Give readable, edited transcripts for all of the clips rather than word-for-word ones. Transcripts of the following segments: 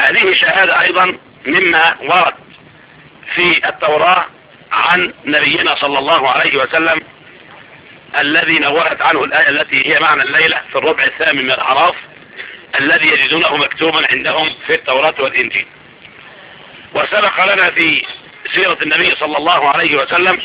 هذه شهادة أيضا مما ورد في التوراة عن نبينا صلى الله عليه وسلم الذي نورت عنه الآية التي هي معنى الليلة في الربع الثامن من الأعراف الذي يجدونه مكتوبا عندهم في التوراة والإنجيل. وسبق لنا في سيرة النبي صلى الله عليه وسلم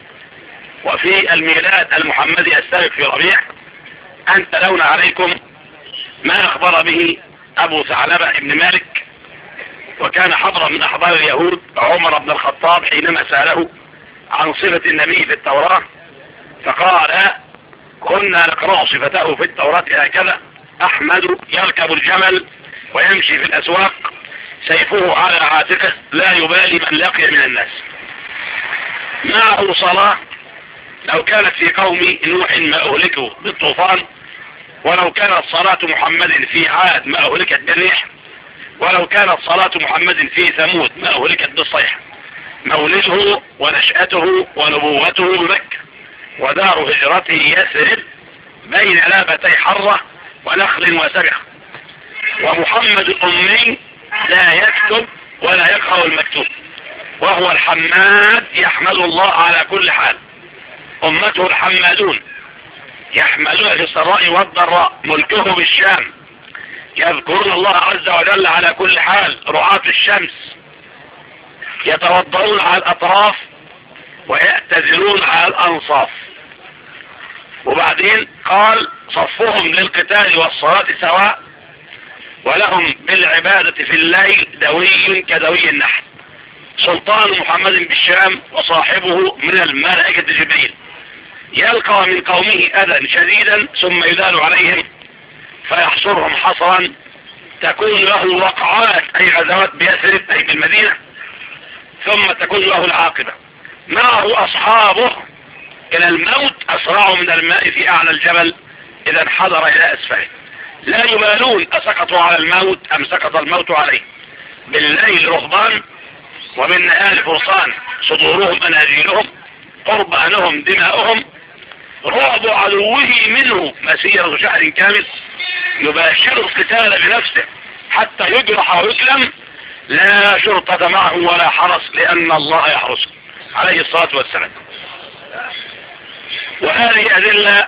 وفي الميلاد المحمدي السابق في ربيع أن تلون عليكم ما أخبر به أبو ثعلبة بن مالك، وكان حبرا من أحبار اليهود عمر بن الخطاب حينما سأله عن صفة النبي في التوراة فقال: كنا نقرأ صفته في التوراة هكذا: أحمد يركب الجمل ويمشي في الأسواق سيفه على عاتقه لا يبالي من لقي من الناس. معه صلاة لو كانت في قوم نوح ما أهلكوا بالطوفان، ولو كانت صلاة محمد في عاد ما أهلكت بالريح، ولو كانت صلاة محمد في ثمود ما أهلكت بالصيحة. مولده ونشأته ونبوته بمكة، ودار هجرته يثرب بين لابتي حرة ونخل وسبخ. ومحمد الأمي لا يكتب ولا يقرأ المكتوب، وهو الحماد يحمد الله على كل حال. أمته الحمادون يحملون في السراء والضراء، ملكه بالشام، يذكرون الله عز وجل على كل حال. رعاة الشمس يتوضؤون على الأطراف ويأتذرون على الأنصاف. وبعدين قال: صفهم للقتال والصلاة سواء، ولهم بالعبادة في الليل دوي كدوي النحل. سلطان محمد بالشام وصاحبه من الملائكة جبريل، يلقى من قومه أذى شديدا ثم يدال عليهم فيحصرهم حصرا تكون له وقعات أي غزوات بيثرب أي بالمدينة، ثم تكون له العاقبة. معه أصحابه إلى الموت أسرع من الماء في أعلى الجبل إذا انحدر إلى أسفله، لا يبالون أسقطوا على الموت أم سقط الموت عليه. بالليل رهبان وبالنهار فرسان، صدورهم أناجيلهم، قربانهم دماؤهم، رعب عدوه منه مسيرة شهر كامل، يباشر القتال بنفسه حتى يجرح ويسلم، لا شرطة معه ولا حرس لأن الله يحرسه عليه الصلاة والسلام. وهذه أدلة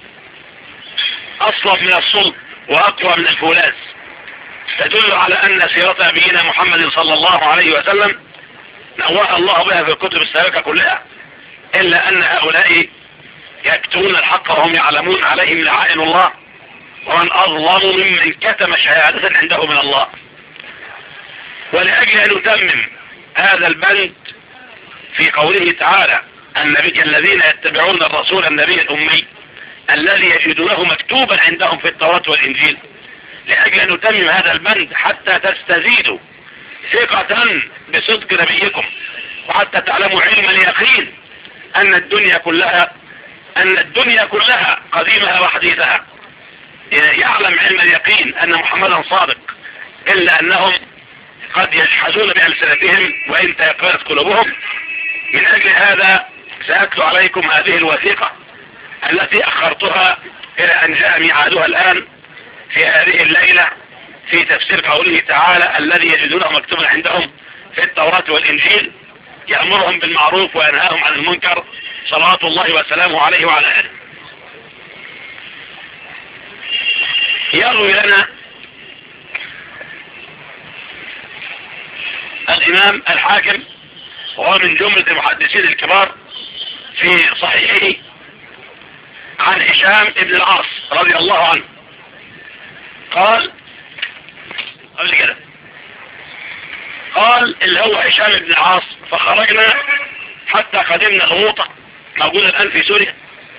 أصلب من الصلب وأقوى من الفولاذ، تدل على أن سيرة نبينا محمد صلى الله عليه وسلم نوه الله بها في الكتب السابقة كلها، إلا أن هؤلاء يكتمون الحق وهم يعلمون عليهم لعائن الله، ومن أظلم ممن كتم شهادة عنده من الله. ولأجل أن نتمم هذا البند في قوله تعالى: النبي الذين يتبعون الرسول النبي الأمي الذي يجدونه مكتوبا عندهم في التوراة والإنجيل، لأجل أن نتمم هذا البند حتى تستزيدوا ثقة بصدق نبيكم، وحتى تعلموا علم اليقين أن الدنيا كلها قديمها وحديثها يعلم علم اليقين أن محمدا صادق، إلا أنهم قد يجحدون بألسنتهم وإن تيقنت قلوبهم. من أجل هذا سأتلو عليكم هذه الوثيقة التي أخرتها إلى أن جاء ميعادها الآن في هذه الليلة في تفسير قوله تعالى: الذي يجدونه مكتوبا عندهم في التوراة والإنجيل يأمرهم بالمعروف وينهاهم عن المنكر صلوات الله وسلامه عليه وعلى آله. يروي لنا الإمام الحاكم وهو من جملة المحدثين الكبار في صحيحه عن هشام بن العاص رضي الله عنه قال اللي هو هشام بن العاص: فخرجنا حتى قدمنا غوطة موجودة الآن في سوريا،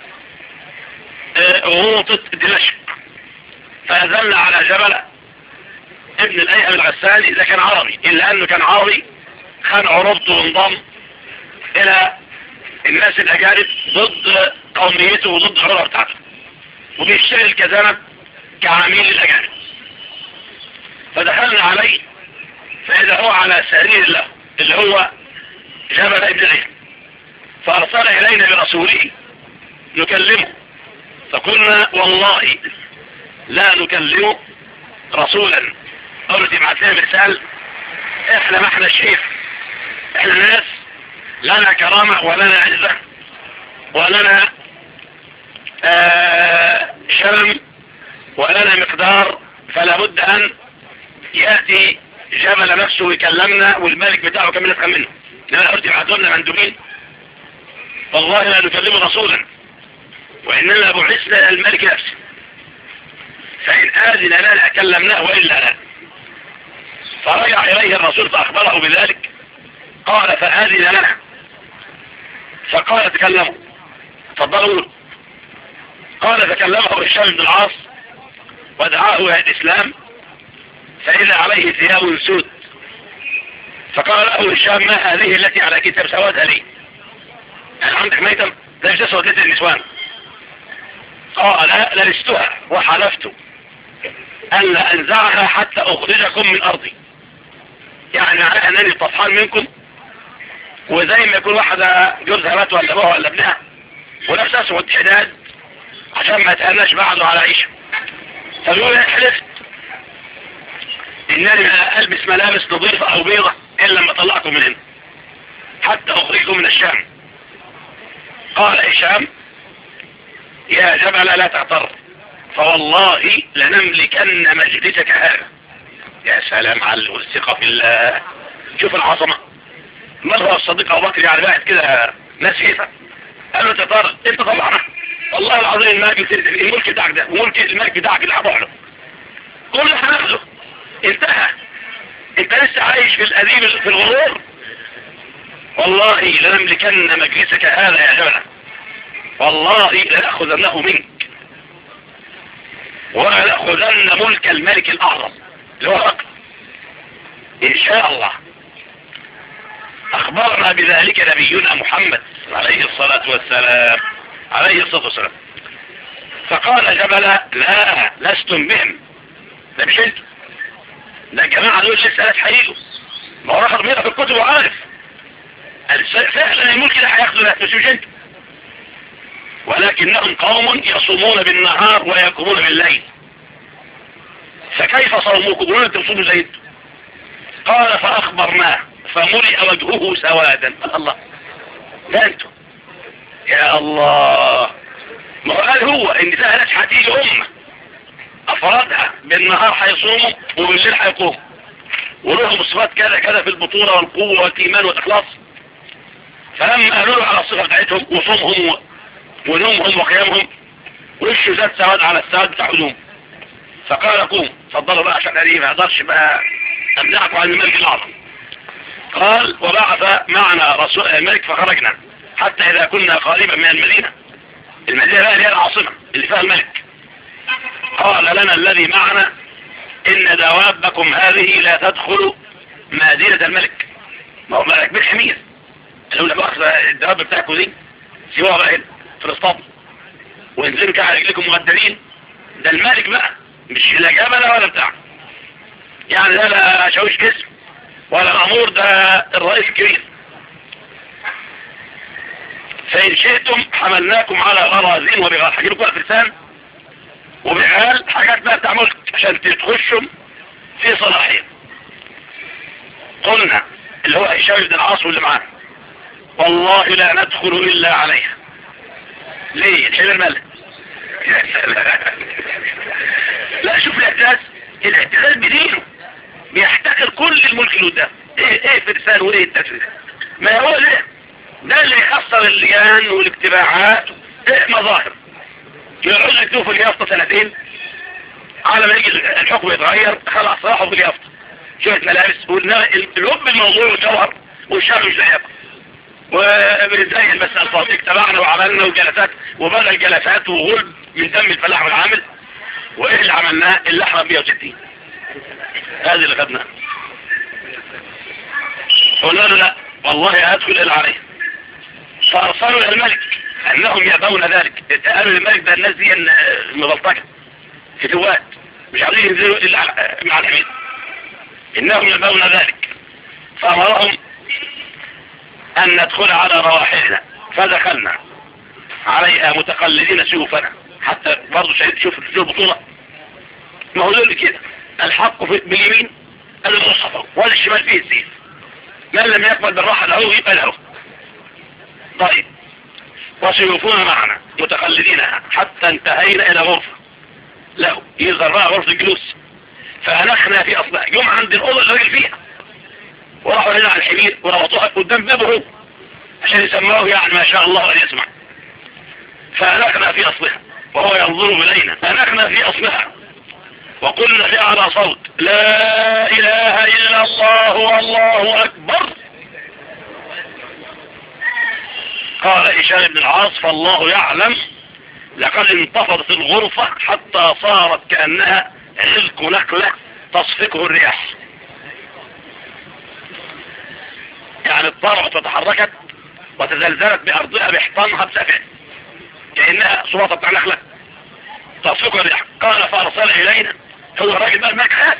غوطة دمشق، فنزلنا على جبل ابن الأيهم الغساني. إذا كان عربي، إلا أنه كان عربي كان عربته وانضم إلى الناس الأجانب ضد قوميته وضد الحرة بتاعته، وبيشتغل كذنب كعميل الأجانب. فدخلنا عليه فإذا هو على سرير له اللي هو جبل ابن الأيهم، فأرسل إلينا برسوله نكلمه، فقلنا: والله لا نكلم رسولا قالوا تبعت لنا رسالة. احنا ما احنا شيف، احنا ناس لنا كرامة ولنا عزة ولنا شرم ولنا مقدار، فلا بد ان يأتي جبل نفسه ويكلمنا والملك بتاعه كمان يفهم منه. لما قلت يبعثوا لنا مندوبين، والله لا نكلم رسولا وإننا بعثنا الملك نفسه، فإن آذن لنا كلمناه وإلا لا. فرجع إليه الرسول فأخبره بذلك، قال فآذن لنا، فقال تكلموا تفضلوا. قال فكلمه هشام بن العاص ودعاه إلى الإسلام، فإذا عليه ثياب سود، فقال له هشام ما هذه التي على كتاب سوادها لي؟ يعني عندك ميتم؟ ده مش سودة النسوان. قال لبستها وحلفت أن لا أنزعها حتى أخرجكم من أرضي، يعني على أنني طفحان منكم، وزي ما يكون واحدة جوزها مات ولا أبوها ولا ابنها ونفس أسود حداد عشان ما يتهناش بعده على عيشة. فبيقول حلفت إنني ما ألبس ملابس نظيفة أو بيضة إلا لما طلعكم من هنا حتى أخرجكم من الشام. قال هشام يا جبل لا تعتر، فوالله لنملكن مجلسك هذا. يا سلام على الثقة في الله، شوف العظمة. مرة الصديق أبو بكر يعني واحد كده ناس هيفا، قال له انت طارق انت طبعا والله العظيم الملك بتاعك ده وملك الملك بتاعك اللي هروح له كل هناخده انتهى، انت لسه عايش في القديم في الغرور. والله لنملكن مجلسك هذا يا جبل، والله لنأخذنه منك ولنأخذن ملك الملك الأعظم اللي هو رقم إن شاء الله. أخبرنا بذلك نبينا محمد عليه الصلاة والسلام فقال جبل لا لستم بهم، ده مش انتم، ده الجماعة دول لسه لا تحقيقوا، ما هو رخص ميرا في الكتب وعارف فعلا الملك ده هياخدوا لا مش انتم، ولكنهم قوم يصومون بالنهار ويقومون بالليل، فكيف صوموكم ولا تصوموا زي انتم؟ قال فأخبرناه فملئ وجهه سوادا. الله، ده انتم يا الله. ما قال هو ان ده ناس هتيجي امه افرادها بالنهار هيصوموا وبالليل هيقوموا ولهم صفات كذا كذا في البطولة والقوة والايمان والاخلاص. فلما قالوا له على الصفة بتاعتهم وصومهم ونومهم وقيامهم وشه زاد سواد على السواد بتاع هدوم، فقال قوم فضلوا بقى عشان قريب ما يقدرش بقى امنعكم عن الملك الاعظم. قال وبعث معنا رسول الملك فخرجنا حتى اذا كنا قريبا من المدينة بقى هي العاصمة اللي فيها الملك. قال لنا الذي معنا ان دوابكم هذه لا تدخل مدينة الملك. ما هو ملك بالحمير قالوا له باخذ الدواب بتاعكم دي سواء بقى هنا في الاسطبل وانزلوا كده على رجلكم مغدرين، ده الملك بقى مش لا جبل ولا بتاع، يعني ده لا شاوش جسم ولا مأمور، ده الرئيس الكبير. فإن شئتم حملناكم على غرازين وبغال، هجيبكم بقى فرسان وبغال حاجات بقى بتاع ملك عشان تخشوا في صلاحية. قلنا اللي هو هشام بن العاص واللي معاه والله لا ندخل إلا عليها. ليه؟ الحين الملك لا شوف الاعتزاز بدينه، بيحتقر كل الملك اللي قدام. ايه فرسان وايه التفريد؟ ما هو ده اللي يخسر اللجان والاجتماعات. ايه مظاهر يقعدوا يكتبوا في اليافطة سنتين على ما يجي الحكم يتغير خلاص راحوا في اليافطة شوية ملابس واللب الموضوع والجوهر والشغل مش لايقة وبنزين بس الفاضيك تبعنا وعملنا وجلسات وبدأ الجلسات وغلب من دم الفلاح والعامل. وايه اللي عملناه؟ اللحمة 160 هذه اللي خدناها. قلنا له لا والله ادخل الى عليه، فارسلوا الى الملك انهم يأبون ذلك. قالوا للملك ده الناس دي مبلطجة فتوات مش عايزين ينزلوا الا مع الحميد، انهم يأبون ذلك. فامرهم ان ندخل على رواحلنا، فدخلنا عليها متقلدين سيوفنا حتى برضو شوف البطولة. ما هو دول كده الحق باليمين المصحف ولا الشمال فيه السيف. من لم يقبل بالراحة له يبقى له. طيب وسيوفون معنا متقلدينها حتى انتهينا الى غرفة له يظهر بقى غرفة الجلوس، فأنخنا في أصلها يوم عند الأوضة اللي الراجل فيها، وراحوا هنا على الحمير وربطوها قدام بابه هو عشان يسمعوه يعني ما شاء الله أن يسمع. فأنخنا في أصلها وهو ينظر إلينا، أنخنا في أصلها وقلنا في أعلى صوت لا إله إلا الله والله أكبر. قال هشام بن العاص فالله يعلم لقد انتفضت الغرفة حتى صارت كأنها علق نقلة تصفقه الرياح، يعني اضطربت وتحركت وتزلزلت بأرضها بحطامها بسفع كأنها صوتة بتاع نخلة تصفقه الرياح. قال فأرسل إلينا، هو الراجل بقى معك حاس،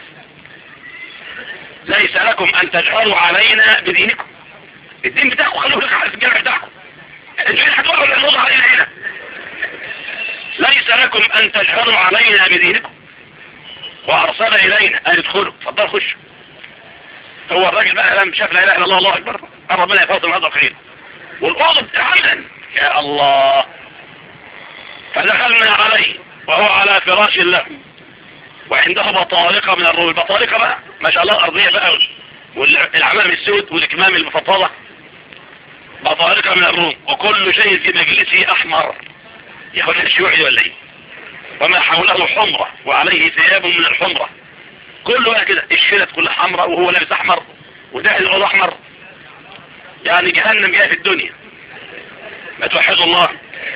ليس لكم أن تجهروا علينا بدينكم، الدين بتاعكم خلوه لك على الجامع بتاعكم، انتوا هتوقعوا الأمور علينا هنا، ليس لكم أن تجهروا علينا بدينكم. وأرسل إلينا أن يدخلوا فضل خش. هو الراجل بقى لم شاف لا إله إلا الله الله أكبر ربنا يفوت من هذا الخير والأوضة بتعمل يا الله. فدخلنا عليه وهو على فراش له وعنده بطارقة من الروم، البطارقة بقى ما شاء الله الأرضية بقى والعمام السود والإكمام المفضلة، بطارقة من الروم وكل شيء في مجلسه أحمر ياخد الشيوعي ولا ايه، وما حوله حمرة وعليه ثياب من الحمرة، كله كده الشلت كلها حمراء وهو لابس احمر وده الأوضة احمر، يعني جهنم جاء في الدنيا ما توحدوا الله.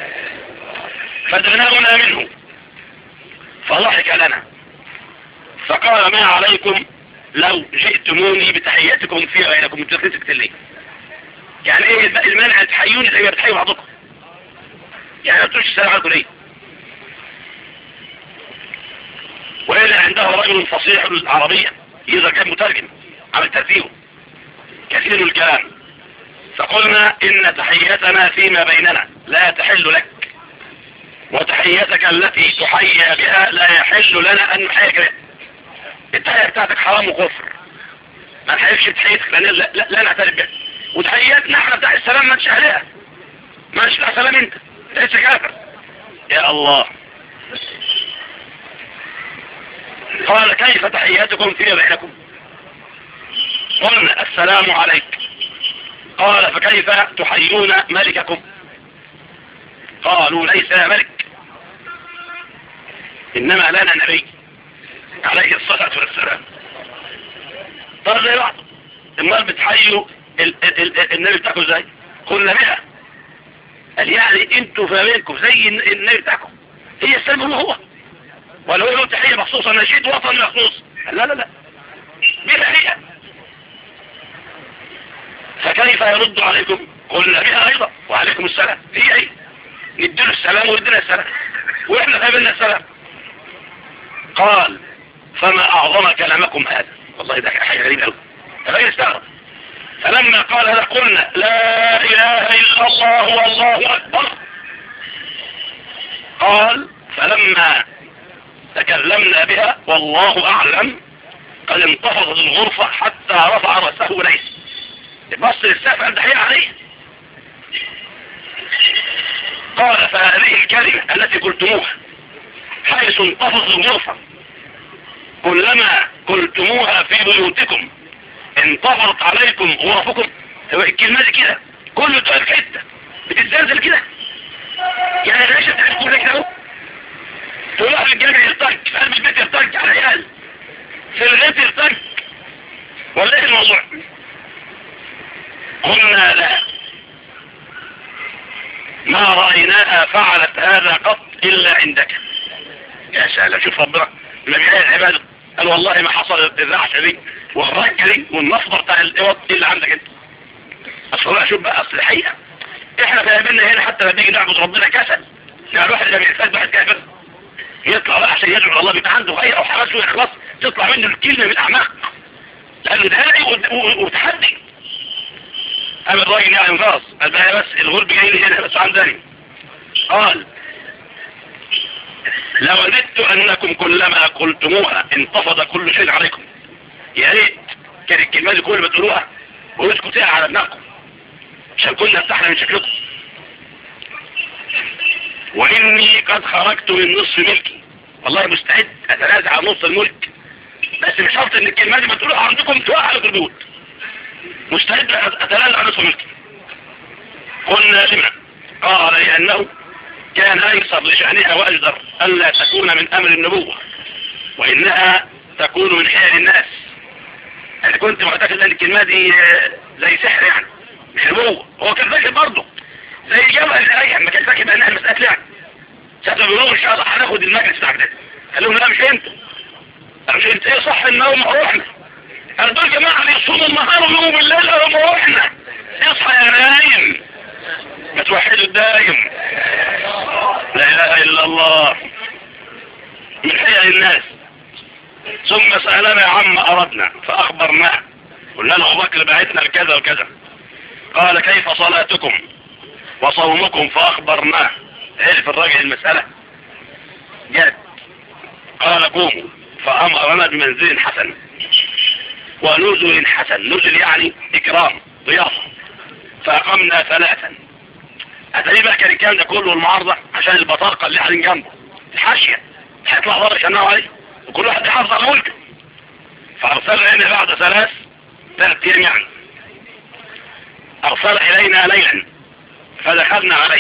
فدغناغنا منه فضحك لنا فقال ما عليكم لو جئتموني بتحياتكم في غيركم متفلسك ليه، يعني ايه المانع تحيوني زي ما بتحيوا بعضكم، يعني ما تقولش السلام عليكم ليه. وإذا عنده رجل فصيح العربية إذا كان مترجم عمل ترتيبه كثير الكلام، فقلنا إن تحياتنا فيما بيننا لا تحل لك، وتحياتك التي تحيى بها لا يحل لنا أن نحييك بها، التحية بتاعتك حرام وكفر ما نحييكش بتحياتك لأن لا نعترف بها، وتحياتنا احنا بتاع السلام ما نشهلها ما نشهلها سلام انت ليس كافر يا الله. قال كيف تحياتكم فيما بينكم؟ قلنا السلام عليك. قال فكيف تحيون ملككم؟ قالوا ليس ملك إنما لنا نبي عليه الصلاة والسلام. طيب زي بعض امال بتحيوا النبي بتاعكم ازاي؟ قلنا بها قال يعني انتوا فاهمينكم زي النبي بتاعكم، هي السلام هو ولا هو له تحية مخصوصة نشيد وطني مخصوص؟ لا لا لا بها هي. فكيف يرد عليكم؟ قلنا بها ايضا وعليكم السلام، هي ايه نديله السلام ويدينا السلام واحنا قابلنا السلام. قال فما اعظم كلامكم هذا، والله ده حاجة غريبة قوي غير استغرب. فلما قال هذا قلنا لا اله الا الله والله اكبر. قال فلما تكلمنا بها والله اعلم قد انتفضت الغرفة حتى رفع رأسه اليه، بص للسقف قال دحيح عليه. قال فهذه الكلمة التي قلتموها حيث انتفضت الغرفة كلما قلتموها في بيوتكم انتفضت عليكم غرفكم، هو الكلمة دي كده كله تقول في حتة بتتزلزل كده، يعني العيشة بتاعتكم كده اهو، تقول واحد الجامع يرتج في قلب البيت يرتج على العيال في الغيط يرتج ولا ايه الموضوع؟ قلنا لا ما رأيناها فعلت هذا قط إلا عندك. يا سهلا شوف ربنا لما بيلاقي العبادة قال والله ما حصل الرعشة دي والرجة دي والنفضة بتاع الإوض إلا عندك انت. أصل بقى شوف بقى أصل الحقيقة إحنا في قابلنا هنا حتى لما نيجي نعبد ربنا كسل، يعني الواحد لما يحتاج واحد كافر يطلع بقى عشان يدعو الله بيبقى عنده غير أو حماس وإخلاص تطلع منه الكلمة من الأعماق لأنه دهائي وتحدي. قام الراجل يعني خلاص قال بقى بس الغرب جاي لي هنا بس عندني. قال لوددت انكم كلما قلتموها انتفض كل شيء عليكم. يا ريت كانت الكلمات دي كل ما تقولوها ويسكتها على دماغكم عشان كنا ارتحنا من شكلكم. واني قد خرجت من نصف ملكي، والله مستعد اتنازع عن نص الملك، بس مش شرط ان الكلمات دي ما تقولوها عندكم توقع لكم البيوت. مستعد اتنازع عن نصف ملكي. قلنا لما؟ قال لانه كان ايسر لشأنها واجدر الا تكون من امر النبوة، وانها تكون من حيل الناس. انا كنت معتقد ان الكلمة دي زي سحر يعني مش نبوة. هو كان فاكر برضه زي جبل الايام، ما كان فاكر بانها مسألة يعني ستقولون ان شاء الله هناخد المجلس بتاع ده. قال لهم لا مش انتوا، مش انت. ايه صح النوم روحنا. قال دول جماعة بيصوموا النهار ويقوموا بالليل هم روحنا. اصحى يا نايم ما توحدوا الدايم. لا اله الا الله من حيل الناس. ثم سألنا عما اردنا فاخبرناه. قلنا له ابو بكر بعتنا لكذا وكذا. قال كيف صلاتكم وصومكم فاخبرناه. عرف الراجل المسألة جاد. قال قوموا فامرنا بمنزل حسن ونزل حسن. نزل يعني اكرام ضيافة. فاقمنا 3. اتاري بقى كان الكلام ده كله المعارضة عشان البطارقة اللي قاعدين جنبه الحاشية هيطلع بره يشنعوا عليه وكل واحد يحافظ على ملكه. فارسل الينا بعد 3 ايام يعني. ارسل الينا ليلا فدخلنا عليه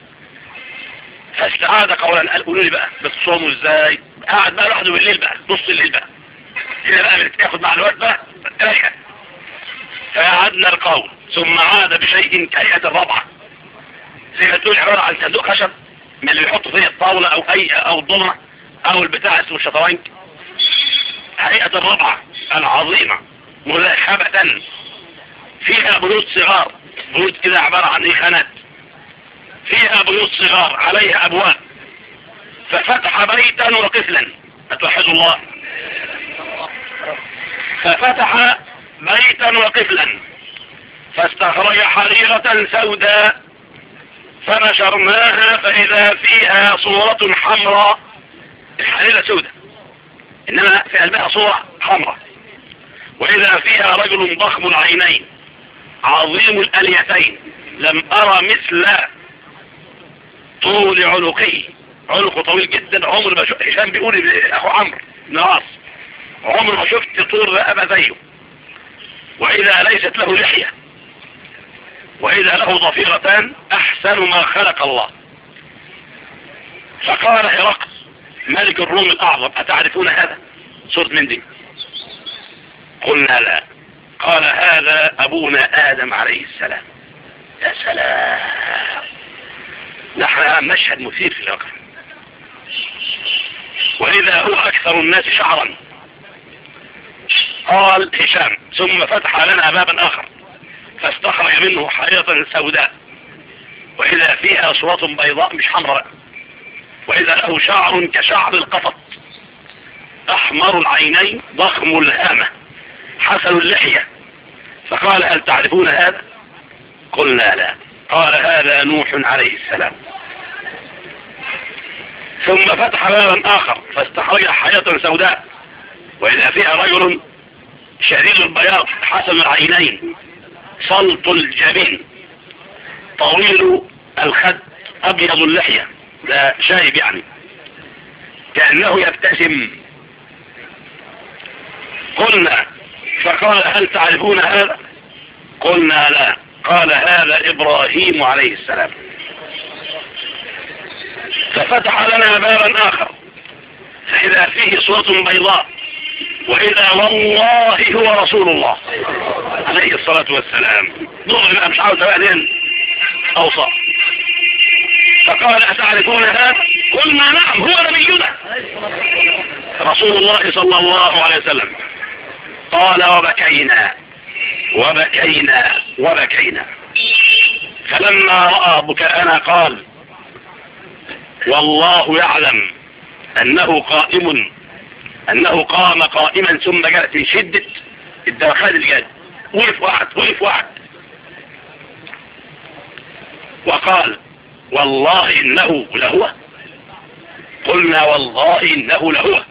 فاستعاد قولا. قال قولوا لي بقى بتصوموا ازاي؟ قاعد بقى لوحده بالليل بقى نص الليل بقى هنا بقى بتاخد معلومات بقى رايحة. فقعدنا القول ثم عاد بشيء كهيئة الرابعة، زي ما تقول عبارة عن صندوق خشب من اللي بيحطوا فيه الطاولة او الضمنة او البتاع اسمه الشطرنج. هيئة الرابعة العظيمة ملحبة فيها بيوت صغار، بيوت كده عبارة عن خانات فيها بيوت صغار عليها ابواب. ففتح بيتا وقفلا. اتوحدوا الله. ففتح بيتا وقفلا فاستخرج حريرة سوداء فنشرناها فإذا فيها صورة حمراء. الحريرة سوداء إنما في قلبها صورة حمراء. وإذا فيها رجل ضخم العينين عظيم الأليتين لم أرى مثل طول عنقه. عنقه طويل جدا. عمر ما شفت. هشام بيقول أخو عمرو بن العاص عمر ما شفت طول رقبة زيه. وإذا ليست له لحية وإذا له ضفيرتان أحسن ما خلق الله. فقال هرقل ملك الروم الأعظم أتعرفون هذا؟ سورة من دي؟ قلنا لا. قال هذا أبونا آدم عليه السلام. يا سلام. نحن مشهد مثير في الواقع. وإذا هو أكثر الناس شعرا. قال هشام ثم فتح لنا بابا آخر فاستخرج منه حريرة سوداء وإذا فيها صورة بيضاء مش حمراء. وإذا له شعر كشعر القطط أحمر العينين ضخم الهامة حسن اللحية. فقال هل تعرفون هذا؟ قلنا لا. قال هذا نوح عليه السلام. ثم فتح بابا آخر فاستخرج حريرة سوداء وإذا فيها رجل شديد البياض حسن العينين سلط الجبين طويل الخد أبيض اللحية. ده شايب يعني كأنه يبتسم. قلنا فقال هل تعرفون هذا؟ قلنا لا. قال هذا إبراهيم عليه السلام. ففتح لنا بابا آخر فإذا فيه صورة بيضاء وإذا والله هو رسول الله عليه الصلاة والسلام. دغري بقى مش عاوز بعدين أوصى. فقال أتعرفون هذا؟ قلنا نعم هو نبينا رسول الله صلى الله عليه وسلم. قال وبكينا وبكينا وبكينا. فلما رأى بكاءنا قال والله يعلم أنه قام قائما ثم جاءت من شدة الدوخان الجاد وقف واحد وقال والله إنه لهو قلنا والله إنه لهو،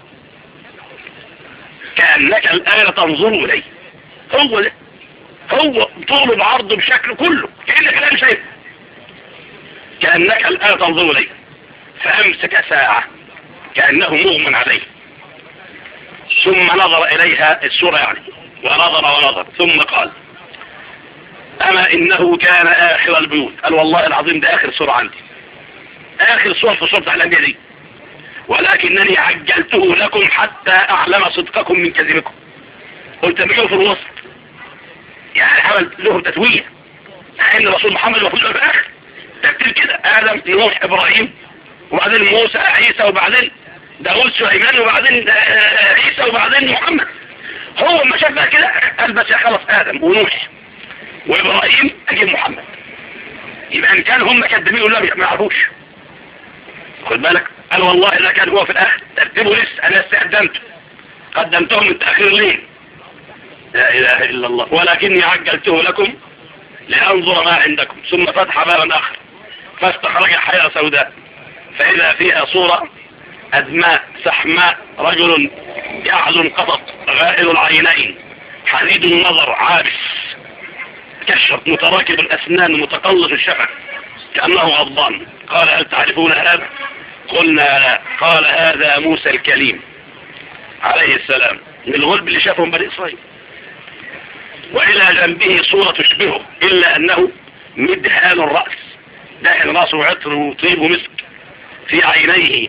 كأنك الآن تنظر إليه. هو ده، هو طوله بعرضه بشكله كله كأنك الآن شايفه، كأنك الآن تنظر إليه. فأمسك ساعة كأنه مغمى عليه، ثم نظر إليها السورة يعني، ونظر ثم قال أما إنه كان آخر البيوت. قال والله العظيم ده آخر سورة عندي، آخر سورة في سورة الأنبياء دي، ولكنني عجلته لكم حتى أعلم صدقكم من كذبكم. قلت بيجوا في الوسط يعني عمل له تتويه، إن رسول محمد المفروض في الآخر ترتيب كده: آدم، نوح، إبراهيم، وبعدين موسى، عيسى، وبعدين داود، سليمان، وبعدين عيسى، وبعدين محمد. هو ما شاف بقى كده قال بس خلص آدم ونوح وإبراهيم أجيب محمد. يبقى إن كان هم كذابين ولا ما يعرفوش. خد بالك، قال والله إذا كان هو في الآخر ترتيبه لسه أنا قدمتهم من تأخير ليه. لا إله إلا الله. ولكني عجلته لكم لأنظر ما عندكم. ثم فتح بابا آخر فاستخرج حياة سوداء، فإذا فيها صورة أدماء سحماء، رجل يعلو القطط، غائل العينين، حديد النظر، عابس كشر، متراكب الأسنان، متقلص الشفة، كأنه غضبان. قال هل تعرفون هذا؟ قلنا لا. قال هذا موسى الكليم عليه السلام، من الغلب اللي شافهم بني إسرائيل. وإلى جنبه صورة تشبهه، إلا أنه مدهان الرأس، دهن رأسه عطر وطيب ومسك، في عينيه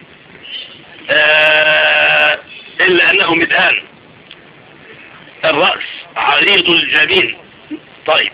إلا أنه مدهان الرأس، عريض الجبين. طيب،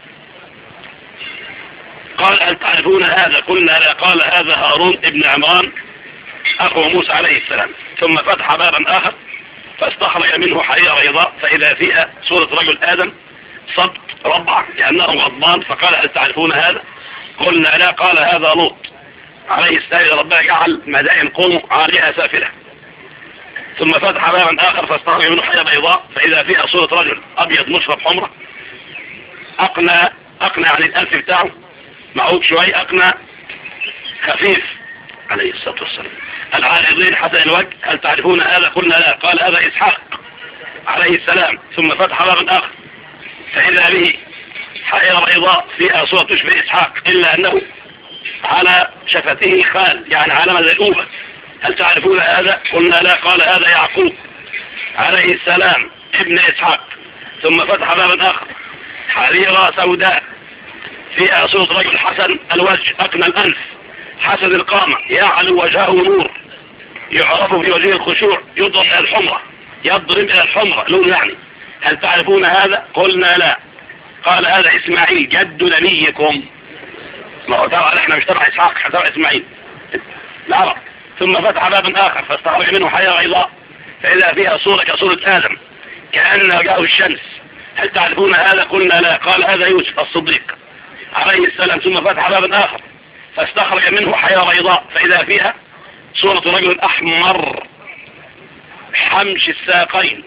قال هل تعرفون هذا؟ قلنا لا. قال هذا هارون ابن عمران أخو موسى عليه السلام. ثم فتح بابا آخر فاستخرج منه حريرة بيضاء، فإذا فيها صورة رجل آدم صبت ربع كأنه غضبان. فقال هل تعرفون هذا؟ قلنا لا. قال هذا لوط عليه السلام، ربنا جعل مدائن قوم عاليها سافلة. ثم فتح بابا آخر فاستخرج منه حريرة بيضاء، فإذا فيها صورة رجل أبيض مشرب حمرة، أقنى عن الألف بتاعه، معوج شوي، أقنى خفيف عليه الصلاة والسلام، العارضين حسن الوجه. هل تعرفون هذا؟ قلنا لا. قال هذا إسحاق عليه السلام. ثم فتح بابا آخر فإذا به حائرة بيضاء فيها صورة تشبه إسحاق، إلا أنه على شفته خال، يعني علامة زي الأوبة. هل تعرفون هذا؟ قلنا لا. قال هذا يعقوب عليه السلام ابن إسحاق. ثم فتح بابا آخر حريرة سوداء فيها صورة رجل حسن الوجه، أقنى الأنف، حسن القامة، يعلو وجهه نور، يعرف في وجهه الخشوع، يضرب إلى الحمرة لون يعني. هل تعرفون هذا؟ قلنا لا. قال هذا إسماعيل جد نبيكم. ما هو طبعا احنا مش تبع إسحاق، احنا تبع إسماعيل العرب. ثم فتح بابا آخر فاستخرج منه حياة بيضاء، فإذا فيها صورة كصورة آدم كأن وجهه الشمس. هل تعرفون هذا؟ قلنا لا. قال هذا يوسف الصديق عليه السلام. ثم فتح بابا آخر فاستخرج منه حياة بيضاء، فإذا فيها صورة رجل أحمر حمش الساقين،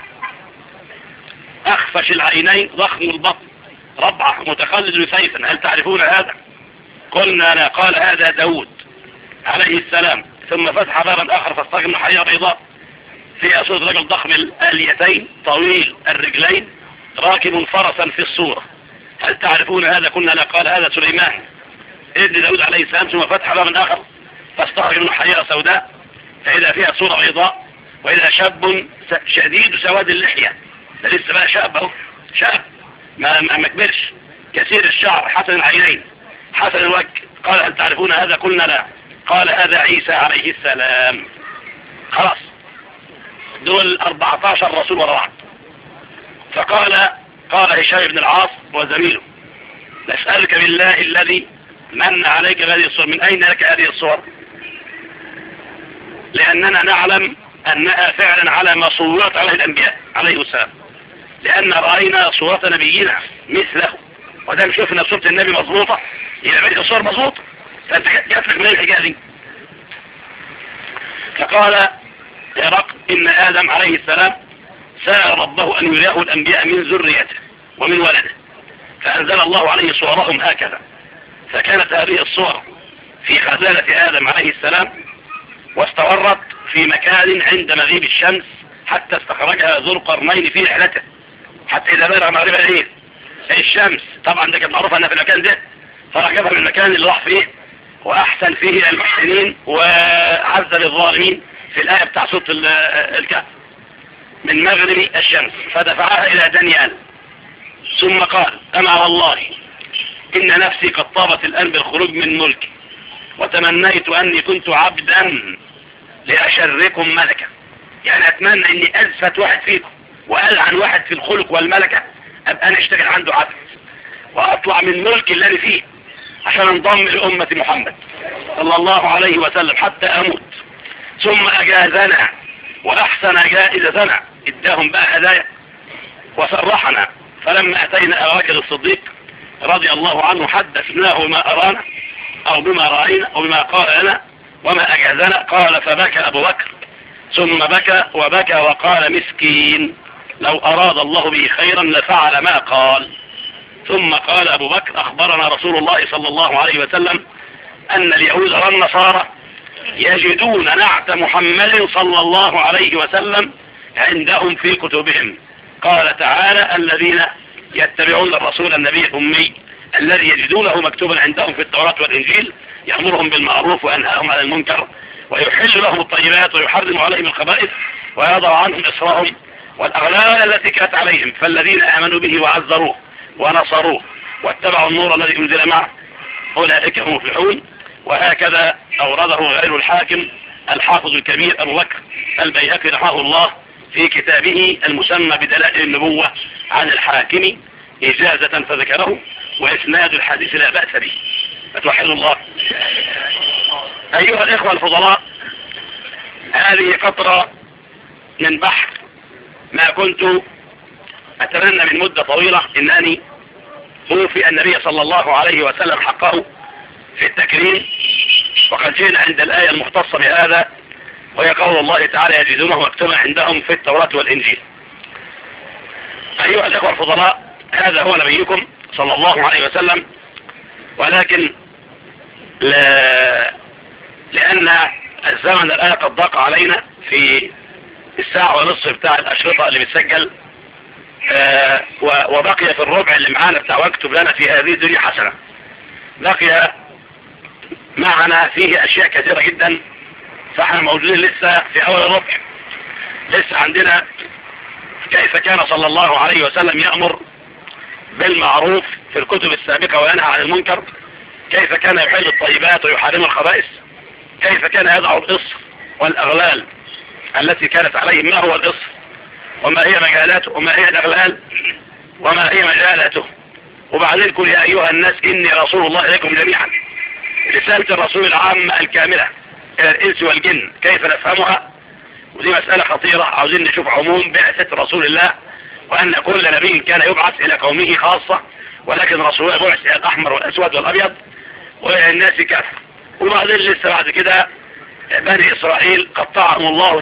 أخفش العينين، ضخم البطن، ربعة، متخلد سيفا. هل تعرفون هذا؟ قلنا لا. قال هذا داود عليه السلام. ثم فتح بابا آخر فاستخرج منه حياة بيضاء، فيها صورة رجل ضخم الآليتين، طويل الرجلين، راكب فرسا في الصورة. هل تعرفون هذا؟ قلنا لا. قال هذا سليمان ابن داود عليه السلام. ثم فتح بابا آخر فاستخرج منه حريرة سوداء، فإذا فيها صورة بيضاء، وإذا شاب شديد سواد اللحية، ده لسه بقى شاب اهو، شاب ما كبرش، كثير الشعر، حسن العينين، حسن الوجه. قال هل تعرفون هذا؟ قلنا لا. قال هذا عيسى عليه السلام. خلاص، دول 14 رسول ورا بعض. فقال هشام بن العاص وزميله نسألك بالله الذي من عليك هذه الصور، من أين لك هذه الصور؟ لأننا نعلم أنها فعلا على ما صورت عليه الأنبياء عليه السلام، لأن رأينا صورة نبينا مثله، ودام شفنا صورة النبي مضبوطة يبقى بيت الصور مضبوطة، فأنت جاتلك من الحجاء دي. فقال هرقل إن آدم عليه السلام سأل ربه أن يريه الأنبياء من ذريته ومن ولده، فأنزل الله عليه صورهم هكذا. فكانت هذه الصور في خزانة آدم عليه السلام واستقرت في مكان عند مغيب الشمس حتى استخرجها ذو القرنين في رحلته، حتى إذا بلغ مغرب الليل الشمس، طبعا ده كانت معروفة أنها في المكان ده، فركبها من المكان اللي راح فيه وأحسن فيه المحسنين وعز للظالمين في الآية بتاع سورة الكهف، من مغرب الشمس، فدفعها إلى دانيال. ثم قال: أما والله إن نفسي قد طابت الآن بالخروج من ملكي، وتمنيت أني كنت عبدا لأشركم ملكا، يعني أتمنى أني أزفت واحد فيكم وألعن واحد في الخلق والملكة، أبقى أنا أشتغل عنده عبد وأطلع من ملك اللي أنا فيه عشان انضم لأمة محمد صلى الله عليه وسلم حتى أموت. ثم أجازنا وأحسن جائزتنا، اداهم بقى هدايا وسرحنا. فلما أتينا أبا بكر الصديق رضي الله عنه حدثناه ما أرانا أو بما رأينا أو بما قال لنا وما أجازنا. قال: فبكى أبو بكر، ثم بكى وبكى وقال: مسكين، لو أراد الله به خيرا لفعل ما قال. ثم قال أبو بكر: أخبرنا رسول الله صلى الله عليه وسلم أن اليهود والنصارى يجدون نعت محمد صلى الله عليه وسلم عندهم في كتبهم. قال تعالى: الذين يتبعون الرسول النبي الأمي الذي يجدونه مكتوبا عندهم في التوراة والإنجيل يأمرهم بالمعروف وينهاهم عن المنكر ويحل لهم الطيبات ويحرم عليهم الخبائث ويضع عنهم إصرهم والأغلال التي كانت عليهم، فالذين آمنوا به وعزروه ونصروه واتبعوا النور الذي أنزل معه أولئك هم المفلحون. وهكذا أورده غير الحاكم الحافظ الكبير أبو بكر البيهقي رحمه الله في كتابه المسمى بدلائل النبوة عن الحاكم إجازة فذكره، وإسناد الحديث لا بأس به. فتوحد الله. أيها الإخوة الفضلاء، هذه قطرة من بحر ما كنت أتمنى من مدة طويلة أنني أوفي النبي صلى الله عليه وسلم حقه في التكريم، وقد جئنا عند الآية المختصة بهذا، وهي قول الله تعالى: يجدونه مكتوبا عندهم في التوراة والإنجيل. أيها الإخوة الفضلاء، هذا هو نبيكم صلى الله عليه وسلم، ولكن لأن الزمن الآن قد ضاق علينا في الساعة ونصف بتاع الأشرطة اللي بتسجل، وبقي في الربع اللي معانا بتاع واكتب لنا في هذه الدنيا حسنة، بقي معنا فيه أشياء كثيرة جدا، فاحنا موجودين لسه في أول الربع. لسه عندنا كيف كان صلى الله عليه وسلم يأمر بالمعروف في الكتب السابقة وينهى عن المنكر، كيف كان يحل الطيبات ويحرم الخبائث، كيف كان يضع الإصر والأغلال التي كانت عليه، ما هو الإصر وما هي مجالاته وما هي الأغلال وما هي مجالاته. وبعدين قل: يا أيها الناس إني رسول الله إليكم جميعا. رسالة الرسول العامة الكاملة إلى الإنس والجن كيف نفهمها؟ ودي مسألة خطيرة، عاوزين نشوف عموم بعثة رسول الله، وأن كل نبي كان يبعث إلى قومه خاصة، ولكن رسول الله بعث إلى الأحمر والأسود والأبيض وإلى الناس كافة. وبعدين لسه بعد كده بني إسرائيل قطعهم الله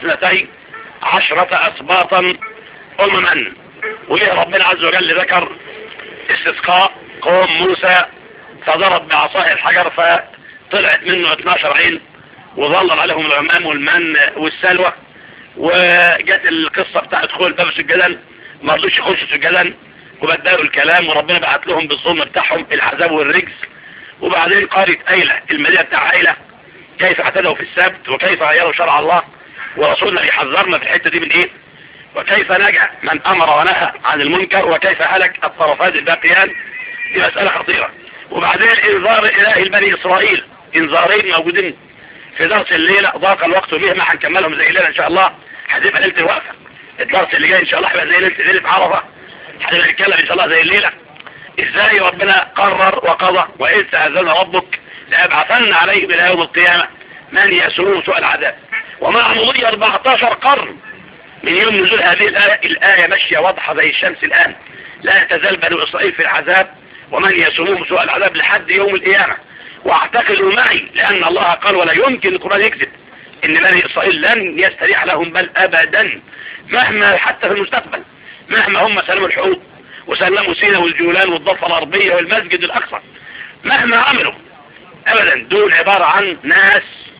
12 أسباطا أمما، وإيه ربنا عز وجل ذكر استسقاء قوم موسى، فضرب بعصاه الحجر فطلعت منه 12 عين وظلل عليهم الغمام والمن والسلوى. وجت القصة بتاع دخول باب السجدان، ما رضوش يخشوا السجدان وبدلوا الكلام، وربنا بعت لهم بالظلم بتاعهم العذاب والرجز. وبعدين قرية أيلة، المدينة بتاع أيلة، كيف اعتدوا في السبت وكيف غيروا شرع الله، ورسولنا بيحذرنا في الحتة دي من ايه، وكيف نجا من امر ونهى عن المنكر، وكيف هلك الطرفات الباقيان. دي مسألة خطيرة. وبعدين انذار الهي لبني اسرائيل، انذارين موجودين في درس الليلة، ضاق الوقت بيه، ما هنكملهم زي الليلة ان شاء الله، هتبقى ليلة الوقفة. الدرس اللي جاي ان شاء الله هيبقى زي ليلة عرفة، هنبقى نتكلم ان شاء الله زي الليلة ازاي ربنا قرر وقضى: وإذ تأذن ربك لأبعثن عليهم إلى يوم القيامة من يسوء سوء العذاب. ومع مضي 14 قرن من يوم نزول هذه الآية ماشية واضحة زي الشمس الآن، لا تزال بنو إسرائيل في العذاب ومن يسوء سوء العذاب لحد يوم القيامة. واعتقدوا معي، لأن الله قال ولا يمكن القرآن يكذب، إن بني إسرائيل لن يستريح لهم بل أبدا، مهما حتى في المستقبل، مهما هم سلموا الحقوق وسلموا سينا والجولان والضفة الغربية والمسجد الأقصى، مهما عملوا أبدا دول عبارة عن ناس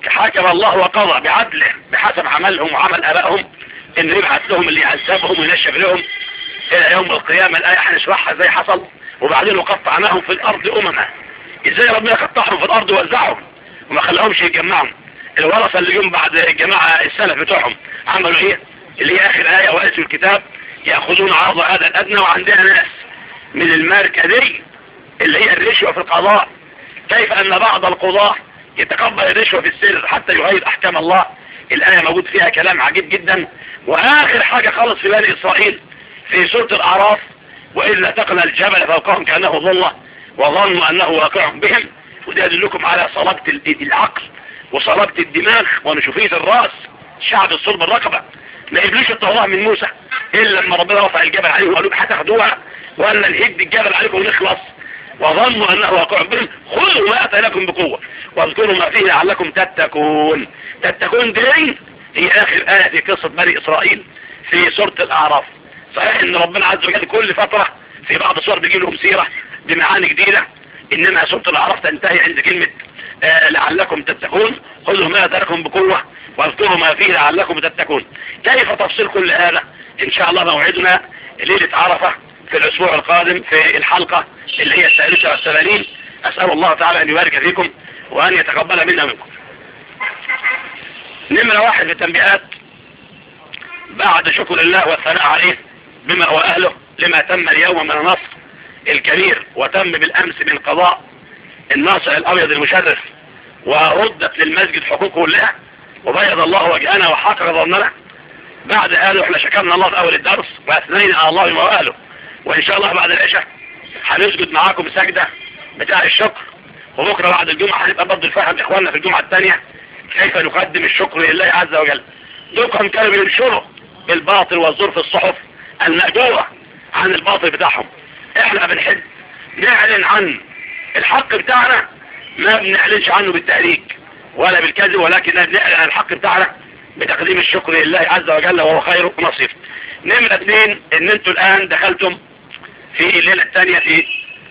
حكم الله وقضى بعدله بحسب عملهم وعمل ابائهم ان يبعث لهم اللي يعذبهم وينشف لهم الى يوم القيامة. الآية هنشرحها ازاي حصل، وبعدين وقطعناهم في الارض امما. ازاي ربنا قطعهم في الارض ووزعهم وما خلاهمش يجمعهم؟ الورثة اللي جم بعد الجماعة السلف بتوعهم عملوا ايه؟ اللي هي اخر آية، وارثوا الكتاب يأخذون عرض هذا الادنى. وعندنا ناس من الماركة اللي هي الرشوة في القضاء، كيف ان بعض القضاة يتقبل الرشوة في السر حتى يغير احكام الله. الآية موجود فيها كلام عجيب جدا. واخر حاجة خالص في بني اسرائيل في سورة الاعراف، وإذ نتقنا الجبل فوقهم كأنه ظلة وظنوا انه واقع بهم. وده يدلكم على صلابة العقل وصلابة الدماغ ونشوفية الرأس، شعب الصلب الرقبة. ما قبلوش التوراة من موسى إلا لما ربنا رفع الجبل عليهم وقالوا هتاخدوها ولا نهد الجبل عليكم ونخلص. وظنوا أنه واقع بهم خذوا ما أتيناكم بقوة واذكروا ما فيه لعلكم تتقون. تتقون دي هي آخر آية في قصة بني إسرائيل في سورة الأعراف. صحيح إن ربنا عز وجل كل فترة في بعض الصور بيجي لهم سيرة بمعاني جديدة، إنما سورة الأعراف تنتهي عند كلمة لعلكم تتقون. خذوا ما أتاكم بقوة واذكروا ما فيه لعلكم تتقون. كيف تفصيل كل هذا إن شاء الله موعدنا ليلة عرفة في الأسبوع القادم في الحلقة اللي هي 83. أسأل الله تعالى أن يبارك فيكم وأن يتقبل منا منكم. نمرة 1 في التنبيهات بعد شكر الله والثناء عليه بما هو أهله لما تم اليوم من النصر الكبير، وتم بالأمس من قضاء الناصر الأبيض المشرف، وردت للمسجد حقوقه لله، وبيض الله وجهنا وحقق ظننا. بعد قالوا احنا شكرنا الله في أول الدرس وأثنينا على الله بما هو أهله، وإن شاء الله بعد العشاء هنسجد معاكم سجدة بتاع الشكر. وبكرة بعد الجمعة هنبقى برضه الفهم إخواننا في الجمعة الثانية كيف نقدم الشكر لله عز وجل. دول كانوا بينشروا بالباطل والزور في الصحف المأجورة عن الباطل بتاعهم. احنا بنحب نعلن عن الحق بتاعنا، ما بنعلنش عنه بالتهريج ولا بالكذب، ولكن بنعلن عن الحق بتاعنا بتقديم الشكر لله عز وجل وهو خير نصير. نمرة 2 ان انتوا الان دخلتم في الليلة الثانية في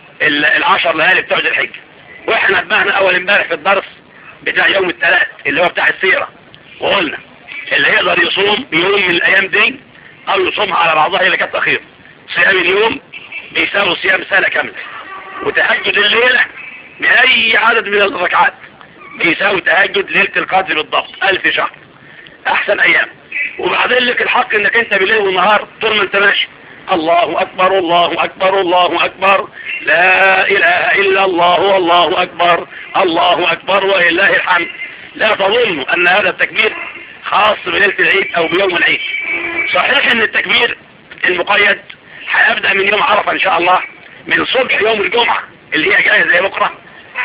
10 ليالي بتوع ذي الحجة، واحنا نبهنا اول امبارح في الدرس بتاع يوم الثلاث اللي هو بتاع السيرة، وقلنا اللي يقدر يصوم يوم من الايام دي او يصومها على بعضها اللي كانت اخير. صيام اليوم بيساوي صيام سنة كاملة، وتهجد الليلة بأي عدد من الركعات بيساوي تهجد ليلة القدر بالضبط 1000 شهر احسن ايام. وبعدين لك الحق انك انت بالليل والنهار طول ما انت ماشي الله اكبر الله اكبر الله اكبر لا اله الا الله والله اكبر الله اكبر ولله الحمد. لا تظنوا ان هذا التكبير خاص بليلة العيد او بيوم العيد. صحيح ان التكبير المقيد هيبدأ من يوم عرفة ان شاء الله، من صبح يوم الجمعة اللي هي جاية زي بكرة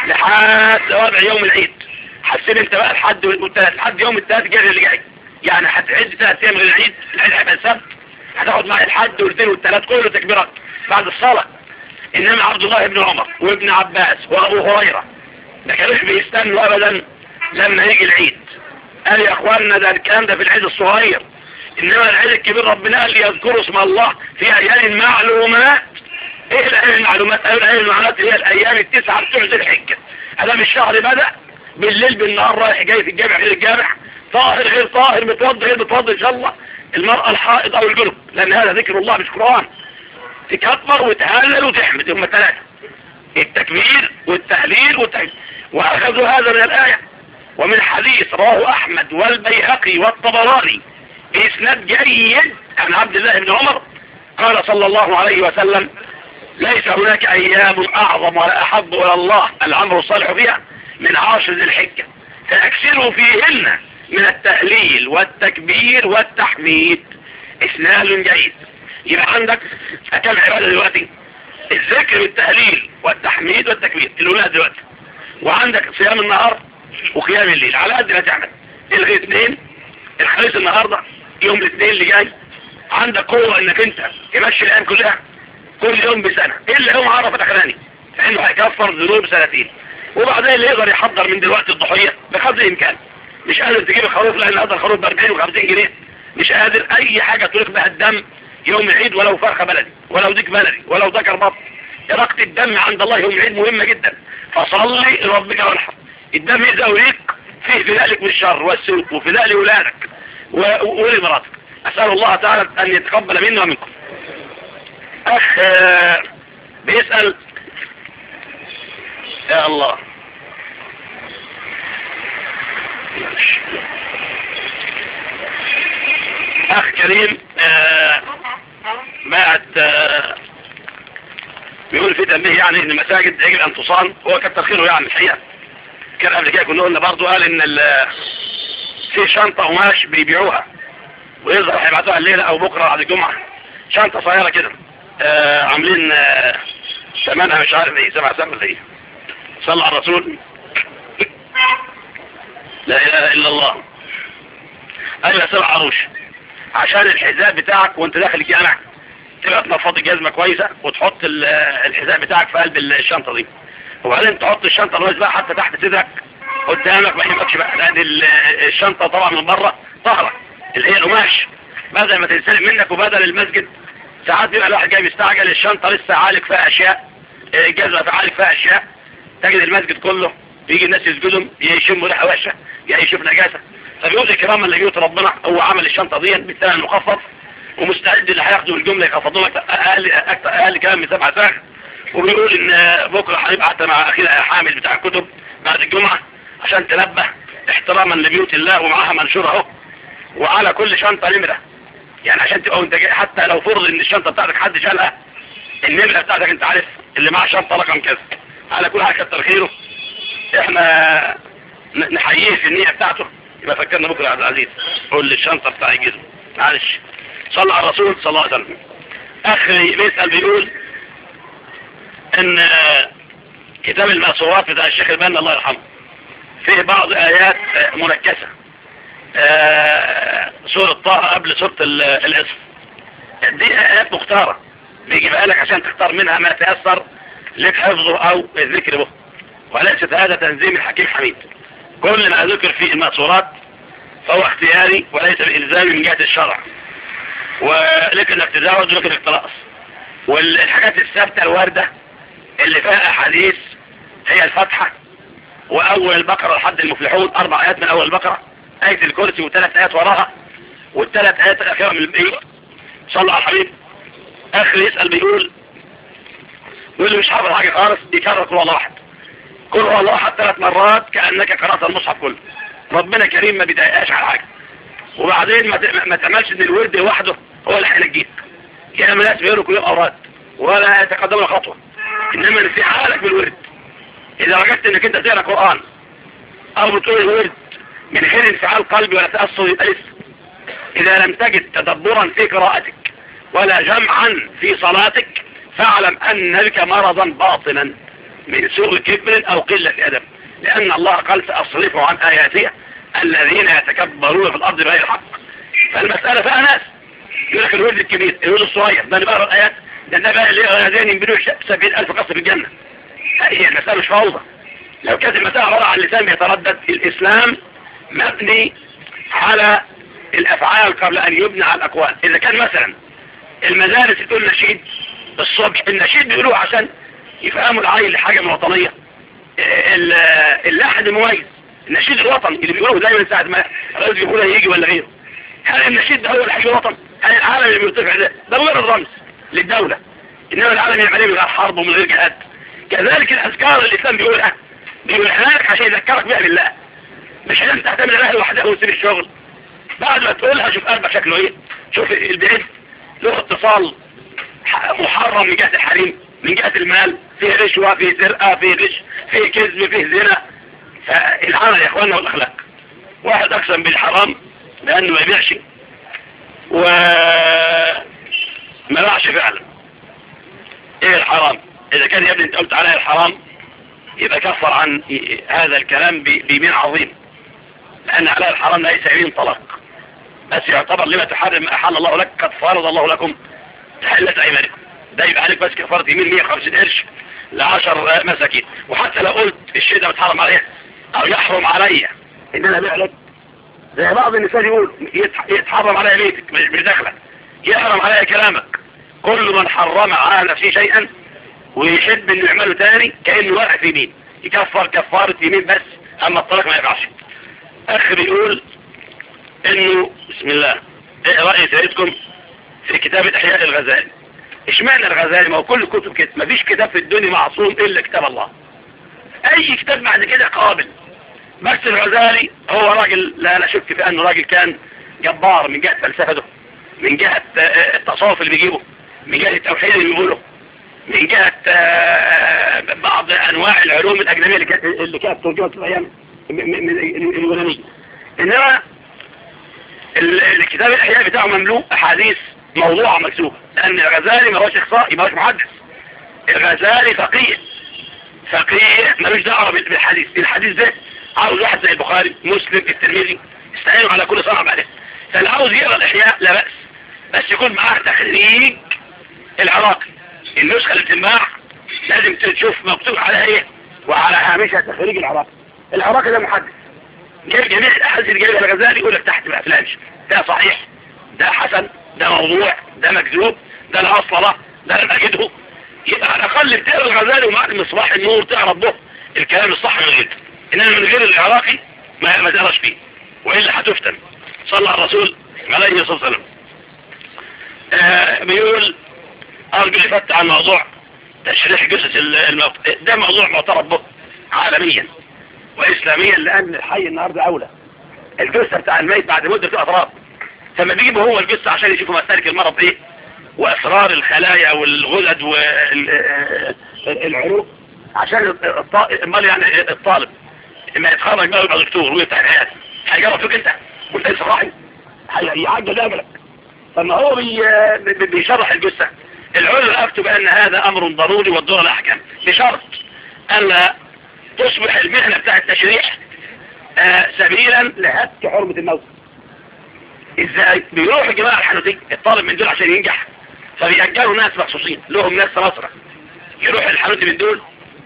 لحد رابع يوم العيد. حسين انت بقى لحد يوم الثلاث الجاي اللي جاي، يعني هتعد 3 ايام من العيد هيبقى السبت، هتاخد معي الحد والاثنين والثلاث كله تكبيرات بعد الصلاة. انما عبد الله بن عمر وابن عباس وابو هريرة ما كانوش بيستنوا ابدا لما يجي العيد. قال يا اخواننا ده الكلام ده في العيد الصغير، انما العيد الكبير ربنا قال يذكروا اسم الله في ايام معلومات. ايه الايام المعلومات؟ الايام المعلومات هي الايام 9 بتوع ذي الحجة. ادام الشهر بدأ بالليل بالنهار رايح جاي في الجامع غير الجامع، طاهر غير طاهر، متوضى غير متوضى ان شاء الله، المرأة الحائض او الجنب، لان هذا ذكر الله مش قرآن. تكبر وتهلل وتحمد، هم 3: التكبير والتهليل والتحميد. واخذوا هذا من الآية ومن حديث رواه احمد والبيهقي والطبراني بإسناد جيد عن عبد الله بن عمر قال صلى الله عليه وسلم: ليس هناك ايام اعظم ولا احب الى الله العمل الصالح فيها من 10 ذي الحجة، فاكثروا فيهن من التهليل والتكبير والتحميد. اسناد جيد. يبقى عندك كم عبادة دلوقتي؟ الذكر والتهليل والتحميد والتكبير الاولاد دلوقتي، وعندك صيام النهار وقيام الليل على قد ما تعمل. الغي 2 الخميس النهاردة يوم الاثنين اللي جاي عندك قوة انك انت تمشي الايام كلها كل يوم بسنة الا يوم عرفة الاخراني، فانه هيكفر ذنوب 30. وبعدين اللي يقدر يحضر من دلوقتي الضحية بقدر الامكان. مش قادر تجيب الخروف لان هذا الخروف ب 40 و50 جنيه، مش قادر اي حاجة تلق بها الدم يوم العيد، ولو فرخة بلدي ولو ديك بلدي ولو ذكر بط. إراقة الدم عند الله يوم العيد مهمة جدا، فصلي ربك وانحر. الدم يزاوليك فيه فداء من الشر والسوء وفداء لأولادك ولمراتك. أسأل الله تعالى أن يتقبل منا ومنكم. أخ بيسأل يا الله أخ كريم بعد بيقول في تنبيه يعني ان المساجد يجب ان تصان. هو كتر خيره يعني الحقيقة. كان قبل كده كنا قلنا برضه قال ان في شنطة قماش بيبيعوها ويظهر هيبعتوها الليلة او بكرة بعد الجمعة، شنطة صغيرة كده عاملين ثمنها مش عارف ايه 7 سنة ولا ايه. صلى على الرسول. لا اله الا الله. ايوه 7 عروش عشان الحذاء بتاعك وانت داخل الجامع تبقى تنفض الجزمة كويسة وتحط الحذاء بتاعك في قلب الشنطة دي، وبعدين تحط الشنطة الوز بقى حتى تحت صدرك قدامك ما يهمكش بقى، لان الشنطة طبعا من بره طهرة اللي هي القماش بدل ما تنسلم منك. وبدل المسجد ساعات بيبقى الواحد جاي بيستعجل الشنطة لسه عالق فيها اشياء، الجزمة عالق فيها اشياء، تجد المسجد كله يجي الناس يسجدهم يشموا ريحة وحشة جاي يشوف نجاسة. فبيقول كراما لجيوت ربنا هو عمل الشنطة دي بالثمن المخفض ومستعد اللي هياخدوا الجملة يخفضوا لك اقل كلام من 7 ساعات. وبيقول ان بكرة هنبعت مع اخينا حامل بتاع الكتب بعد الجمعة عشان تنبه احتراما لبيوت الله ومعها منشور اهو، وعلى كل شنطة نمرة يعني عشان تبقى وانت جاي حتى لو فرض ان الشنطة بتاعتك حد شالها النمرة بتاعتك انت عارف اللي معاه شنطة رقم كذا. على كل حاجة كتر خيره، احنا نحييه في النية بتاعته. يبقى فكرنا بكرة يا عبد العزيز قول لي الشنطة بتاع الجزم معلش. صلى على الرسول صلى الله عليه وسلم. اخي بيسأل بيقول ان كتاب المأثورات بتاع الشيخ البنا الله يرحمه فيه بعض ايات منكسة، سورة طه قبل سورة الاسم. دي ايات مختارة بيجي بقالك عشان تختار منها ما تيسر لك حفظه او الذكر به، وليست هذا تنظيم الحكيم حميد. كل ما ذكر في المأثورات فهو اختياري وليس بإلزامي من جهة الشرع، ولك انك تزاوج ولك انك ترقص. والحاجات الثابتة الواردة اللي فيها احاديث هي الفتحة واول البقرة لحد المفلحون 4 آيات من اول البقرة، آية الكرسي و3 آيات وراها وال3 آيات الاخيرة من البقية. صلى على الحبيب. اخر يسأل بيقول لي مش حافظ حاجة خالص يكرر قل الله احد، قل هو الله احد 3 مرات كأنك قرأت المصحف كله. ربنا كريم ما بيضايقاش على حاجة. وبعدين ما تعملش ان الورد لوحده هو اللي هينجيك. يعني ناس بيقولوا كل يوم اوراد ولا يتقدمون خطوة، انما في حالك بالورد اذا وجدت انك انت تقرا قرآن او بتقول الورد من غير انفعال قلبي ولا تأثر يبقى لسه. اذا لم تجد تدبرا في قراءتك ولا جمعا في صلاتك فاعلم ان بك مرضا باطنا من سوء كبر او قلة ادب، لان الله قال سأصرف عن آياتي الذين يتكبرون في الارض بغير حق. فالمسألة فيها ناس يقول لك الولد الكبير الولد الصغير ده نبقى الآيات ده النبي اللي غازين ينبنوا 70,000 قصر في الجنة. هي المسألة مش فوضى. لو كانت المسألة عبارة عن اللسان بيتردد، الإسلام مبني على الأفعال قبل أن يبنى على الأقوال. إذا كان مثلا المدارس تقول نشيد الصبح، النشيد بيقولوه عشان يفهموا العيل لحاجة من وطنية، اللحن مميز، النشيد الوطني اللي بيقولوه دايما ساعة ما الرئيس يقولها يجي ولا غيره. هل النشيد ده هو اللي حاجة وطن؟ هل العالم اللي بيرتفع ده غير الرمز للدولة، إنما العالم يعمل من غير حرب ومن غير جهاد. كذلك الأذكار اللي الإسلام بيقولها لك عشان يذكرك بها بالله، مش عشان تعتمد عليها لوحدها وتسيب الشغل. بعد ما تقولها شوف قلبك شكله ايه، شوف البعيد له اتصال محرم من جهة الحريم، من جهة المال، فيه رشوة، فيه سرقة، فيه غش، فيه كذب، فيه زنا. فالعمل يا اخواننا والاخلاق. واحد اقسم بالحرام لانه ما يبيعش وما باعش فعلا. ايه الحرام؟ اذا كان يا ابني انت قلت عليها الحرام يبقى كفر عن هذا الكلام بيمين عظيم، لان عليها الحرام ليس يمين طلاق، بس يعتبر لما تحرم ما احل الله لك قد فرض الله لكم تحلت ايمانكم. ده يبقى عليك بس كفارة يمين 150 قرش ل10 مساكين. وحتى لو قلت الشيء ده متحرم عليه او يحرم عليا ان انا ابيع لك، زي بعض النساء يقول يتحرم عليا بيتك مش داخلك، يحرم عليا كلامك. كل من حرم على نفسه شيئا ويحب انه يعمله تاني كأنه واقع في يمين، يكفر كفارة يمين بس، اما الطلاق ما يقعش. اخ بيقول انه بسم الله ايه رأي سيدكم في كتاب احياء الغزالي؟ اشمعنى الغزالي؟ ما هو كل الكتب كده، ما فيش كتاب في الدنيا معصوم الا كتاب الله. اي كتاب بعد كده قابل، بس الغزالي هو راجل لا شك في انه راجل كان جبار من جهة فلسفته، من جهة التصوف اللي بيجيبه، من جهة التوحيد اللي بيقوله، من جهة بعض انواع العلوم الاجنبية اللي كانت ترجمت في الايام اليونانية. انما الكتاب الاحياء بتاعه مملوء احاديث موضوعة مكتوبة، لان الغزالي ما هوش اخصائي، ما هوش محدث. الغزالي فقيه ملوش دعوه بالحديث. الحديث ده عاوز واحد زي البخاري، مسلم، الترمذي، يستعينوا على كل صنعة بعدها. فاللي عاوز يقرا الاحياء لا بأس، بس يكون معاه تخريج العراقي. النسخة اللي بتتباع لازم تشوف مكتوب عليها ايه، وعلى هامشها تخريج العراقي ده محدث، جايب جميع الاحاديث اللي جايبها الغزالي يقول لك تحت ما فلانش، ده صحيح، ده حسن، ده موضوع، ده مكذوب، ده لا اصل له، ده لم اجده. يبقى على الاقل بتقرا الغزالي ومع مصباح النور تعرف به الكلام الصح من غيره، انما من غير العراقي ما تقراش فيه، والا هتفتن. صلى على الرسول عليه الصلاه والسلام. بيقول ارجو يفتح عن موضوع تشريح جثث الموت. ده موضوع معترف به عالميا واسلاميا، لان الحي النهارده اولى. الجثه بتاع الميت بعد مده بتبقى تراب، فما بيجيبوا هو الجثه عشان يشوفوا مسالك المرض ايه، واسرار الخلايا والغدد والعروق، عشان امال يعني الطالب لما يتخرج بقى يبقى دكتور ويفتح العياده هيجرب فيك انت وانت لسه صاحي، هيعجل اجلك. فما هو بيشرح الجثه. العلماء افتوا بان هذا امر ضروري والدور الاحكام، بشرط ان تصبح المهنه بتاع التشريح سبيلا لهتك حرمه الموت. ازاي؟ بيروح الجماعه الحنوتيه الطالب من دول عشان ينجح، فبيأجلوا ناس مخصوصين لهم ناس سماسرة، يروح الحنوتي من دول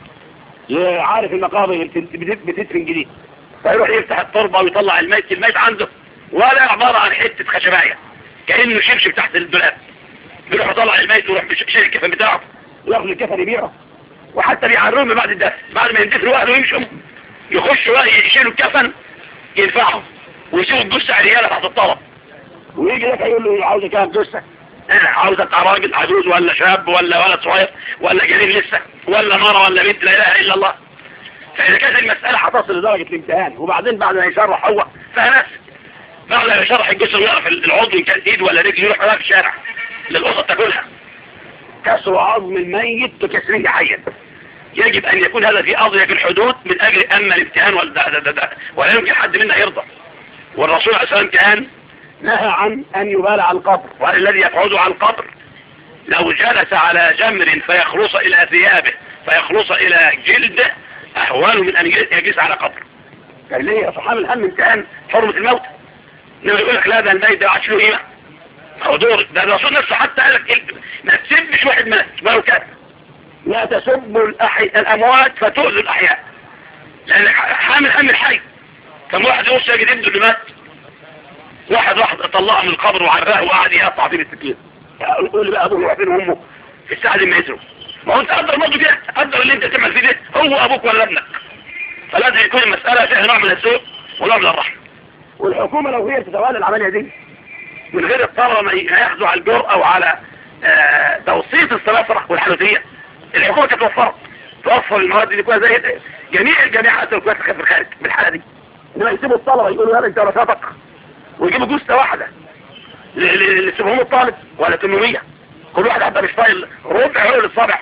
عارف المقابر بتدفن جديد، فيروح يفتح التربة ويطلع الميت عنده ولا عبارة عن حتة خشباية كأنه شبشب تحت الدولاب. يروح يطلع الميت ويروح شيل الكفن بتاعه وياخد الكفن يبيعه، وحتى بيعرهم بعد الدفن، بعد ما يندفنوا واهله ويمشوا يخشوا بقى يشيلوا الكفن ينفعهم ويشيلوا الجثة عريالة تحت الطلب، ويجي لك يقول له عاوز كام جثة؟ عاوزة بتاع راجل عجوز ولا شاب ولا ولد صغير ولا جنين لسه ولا مرة ولا بنت لا اله الا الله. فاذا كانت المسألة هتصل لدرجة الامتهان، وبعدين بعد ما يشرح هو فناس بعد ما يشرح الجسم ويعرف العضو ان كان ايد ولا رجل، يروح في الشارع للقطط تاكلها. كسر عظم الميت بكسره حيا، يجب ان يكون هذا في اضيق الحدود من اجل اما الامتهان ولا يمكن حد منا يرضى. والرسول عليه الصلاه والسلام كان نهى عن ان يبال على القبر، وعن الذي يقعد على القبر لو جلس على جمر فيخلص الى ثيابه فيخلص الى جلده اهوال من ان يجلس على قبر. قال ليه يا صحابي الهم امتهان حرمة الموت؟ انما يقول لك لا ده الميت ده عادش له قيمه، هو دور ده الرسول نفسه حتى قال لك ما تسبش واحد مات ولو كان، لا تسبوا الاموات فتؤذوا الاحياء، لان حامل هم الحي. كم واحد يقول ساجد ابنه اللي مات، واحد طلعه من القبر وعراه وقعد يقطع فيه بالسكين، يقول لي بقى ابوه وابنه وامه في الساعه دي ما يسروا. ما هو انت قدر برضه كده، قدر اللي انت تعمل فيه ده هو ابوك ولا ابنك. فلازم يكون المساله فيها نوع من الذوق ونوع من الرحمه. والحكومه لو هي تتولى العمليه دي من غير الطلبه ما ياخذوا على الجرأه وعلى توسيط السماسره والحنوتيه، الحكومه كانت توفر المواد دي كلها زي جميع الجامعات اللي كانت في الخارج بالحاله دي. انما يسيبوا الطلبه يقولوا هذا انت دراساتك ويجيبوا جثه واحده اللي 700 طالب ولا 800، كل واحد حتى مش طايل ربع عقل الصابع.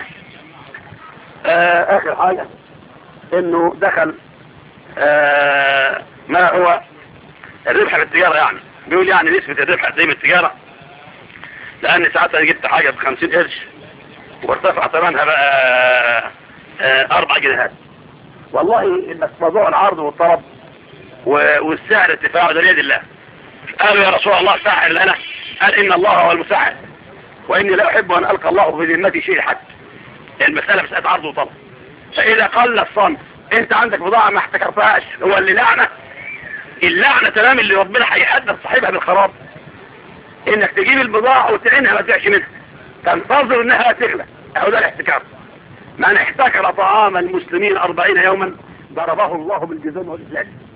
اخر حاجه انه دخل ما هو الربح في التجاره، يعني بيقول يعني نسبه الربح زي من التجاره، لان ساعات انا جبت حاجه ب50 قرش وارتفع ثمنها بقى 4 جنيهات. والله موضوع العرض والطلب والسعر ارتفاعه ده بيد الله. قالوا يا رسول الله سعر لنا، قال ان الله هو المساعد واني لا احب ان القى الله في ذمتي شيء حد. المساله مساله عرض وطلب، فاذا قل الصنف انت عندك بضاعه ما احتكرتهاش هو اللي لعنه. اللعنه تمام اللي ربنا هيحدث صاحبها بالخراب، انك تجيب البضاعه وتعينها ما تبيعش منها، تنتظر انها تغلى، اهو ده الاحتكار. من احتكر طعام المسلمين 40 يوما ضربه الله بالجزام والإفلاس.